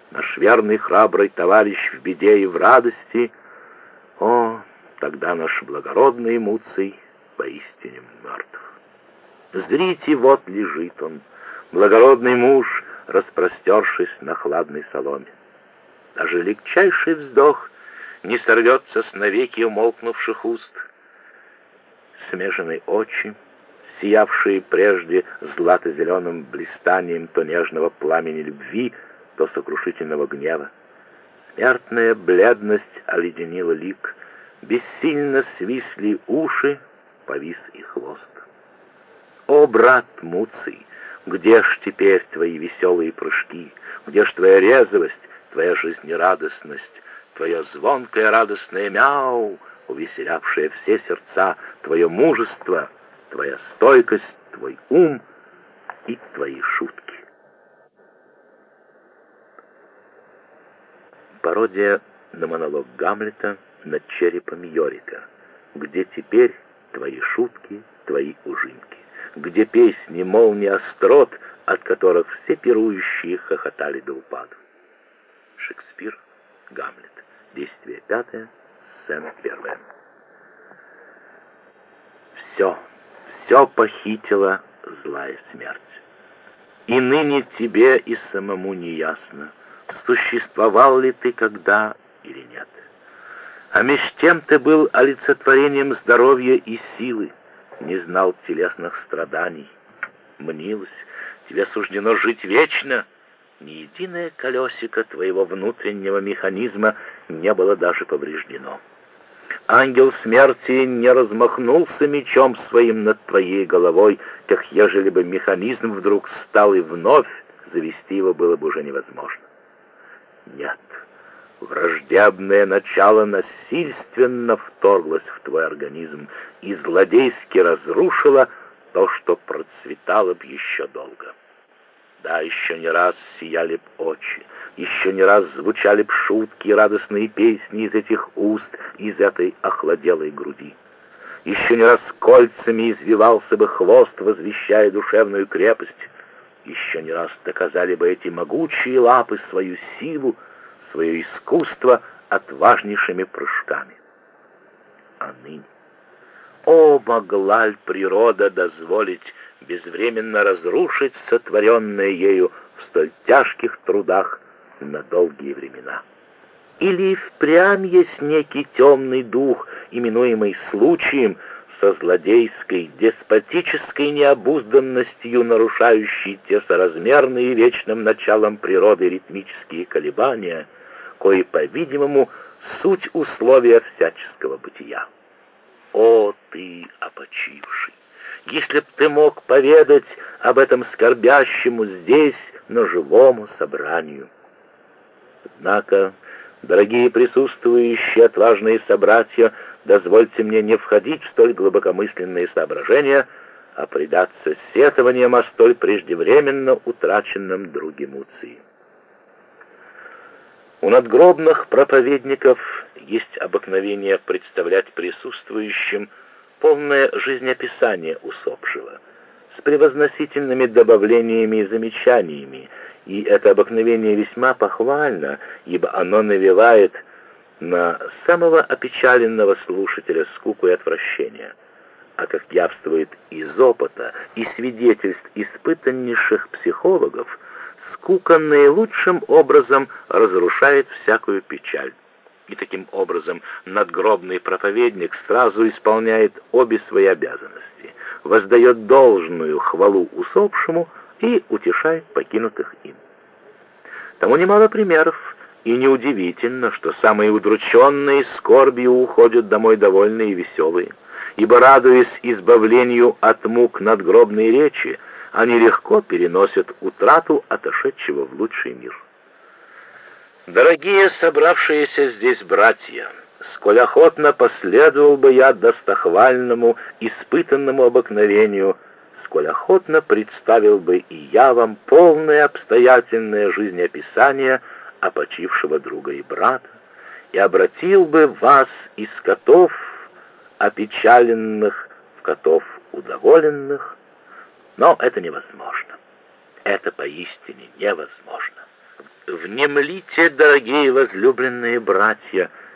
наш верный храбрый товарищ в беде и в радости, о, тогда наш благородный Муций поистине мертв. Зрите, вот лежит он, благородный муж, распростершись на хладной соломе. Даже легчайший вздох не сорвется с навеки умолкнувших уст. Смеженные очи, сиявшие прежде злато-зеленым блистанием то нежного пламени любви, то сокрушительного гнева. Смертная бледность оледенила лик, бессильно свисли уши, повис и хвост. О, брат Муций, где ж теперь твои веселые прыжки, где ж твоя резвость, твоя жизнерадостность, твое звонкое радостное мяу, увеселявшее все сердца, твое мужество, твоя стойкость, твой ум и твои шутки? Пародия на монолог Гамлета над черепом Йорика. Где теперь твои шутки, твои ужимки? Где песни, молнии острот, от которых все пирующие хохотали до упаду? Шекспир, Гамлет. Действие 5, сцена 1. Все похитила злая смерть. И ныне тебе и самому не ясно, существовал ли ты когда или нет. А меж тем ты был олицетворением здоровья и силы, не знал телесных страданий. Мнилось, тебе суждено жить вечно. Ни единое колесико твоего внутреннего механизма не было даже повреждено. Ангел смерти не размахнулся мечом своим над твоей головой, как ежели бы механизм вдруг стал, и вновь завести его было бы уже невозможно. Нет, враждебное начало насильственно вторглось в твой организм и злодейски разрушило то, что процветало б еще долго. Да, еще не раз сияли б очи, еще не раз звучали б шутки и радостные песни из этих уст, из этой охладелой груди. Еще не раз кольцами извивался бы хвост, возвещая душевную крепость. Еще не раз доказали бы эти могучие лапы свою силу, свое искусство отважнейшими прыжками. А ныне, о, могла ль природа дозволить безвременно разрушить сотворенное ею в столь тяжких трудах на долгие времена? Или впрямь есть некий темный дух, именуемый случаем, со злодейской, деспотической необузданностью нарушающий те соразмерные вечным началом природы ритмические колебания, кои, по-видимому, суть условия всяческого бытия? О, ты опочивший! Если б ты мог поведать об этом скорбящему здесь, но живому собранию. Однако, дорогие присутствующие, отважные собратья, дозвольте мне не входить в столь глубокомысленные соображения, а предаться сетованиям о столь преждевременно утраченном друге Муции. У надгробных проповедников есть обыкновение представлять присутствующим полное жизнеописание усопшего, с превозносительными добавлениями и замечаниями, и это обыкновение весьма похвально, ибо оно навевает на самого опечаленного слушателя скуку и отвращение. А как явствует из опыта и свидетельств испытаннейших психологов, скука наилучшим образом разрушает всякую печаль. И таким образом надгробный проповедник сразу исполняет обе свои обязанности, воздает должную хвалу усопшему и утешает покинутых им. Тому немало примеров, и неудивительно, что самые удрученные скорбью уходят домой довольные и веселые, ибо, радуясь избавлению от мук надгробной речи, они легко переносят утрату отошедшего в лучший мир. Дорогие собравшиеся здесь братья, сколь охотно последовал бы я достохвальному, испытанному обыкновению, сколь охотно представил бы и я вам полное обстоятельное жизнеописание опочившего друга и брата, и обратил бы вас из котов опечаленных в котов удоволенных, но это невозможно. Это поистине невозможно. Внемлите, дорогие возлюбленные братья,